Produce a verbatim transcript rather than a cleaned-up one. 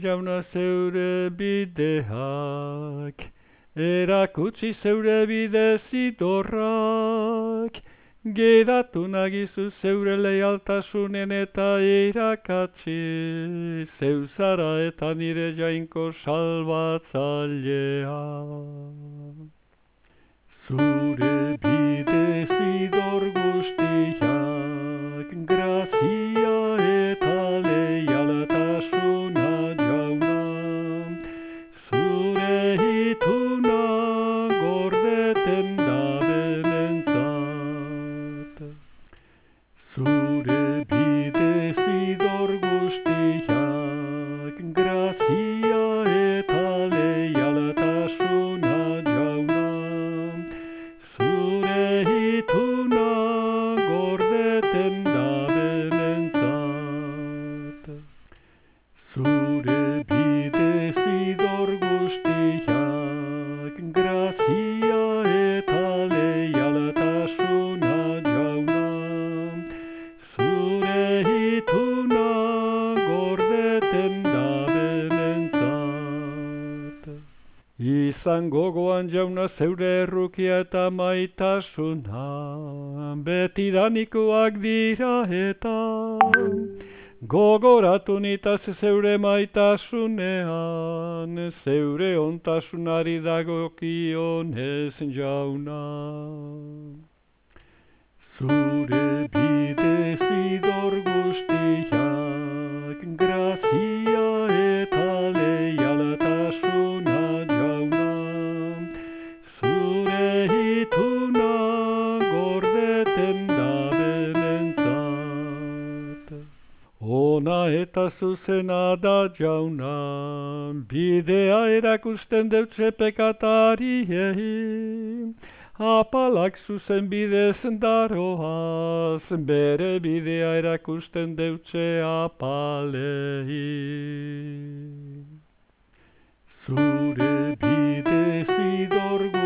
jauna zeure bideak, erakutsi zeure bide zidorrak, geratu nagizu zeure leialtasunen eta irakatsi, zeu zara eta nire jainko salbatzailea. Zure bide zidor guztiak, grazia eta leialtasuna jauna, zure ituna gordeten dabenentzat. Zure bide zidor guztiak, grazia eta leialtasuna jauna, zure ituna gordeten dabenentzat. Zure bide zidor guztiak, grazia eta leialtasuna jauna, zure ituna gordeten dabenentzat. Izan gogoan jauna zeure errukia eta maitasuna, betidanikoak dira eta gogoratu nitaz zeure maitasunean, zeure ontasunari dagokionez jauna. Zure bide zidor guztiak, grazia eta leialtasuna jauna, zure ituna gordeten dabenentzat. Ona eta zuzena da jauna, bidea erakusten deutze pekatariei, apalak zuzen bidez daroaz, bere bidea erakusten deutze apalei. Zure bide zidor